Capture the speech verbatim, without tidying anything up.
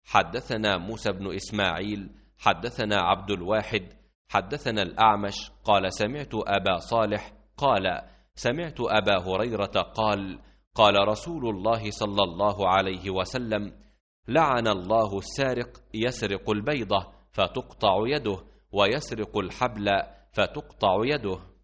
حدثنا موسى بن إسماعيل حدثنا عبد الواحد حدثنا الأعمش قال سمعت أبا صالح قال سمعت أبا هريرة قال قال رسول الله صلى الله عليه وسلم لعن الله السارق يسرق البيضة فتقطع يده ويسرق الحبل فتقطع يده.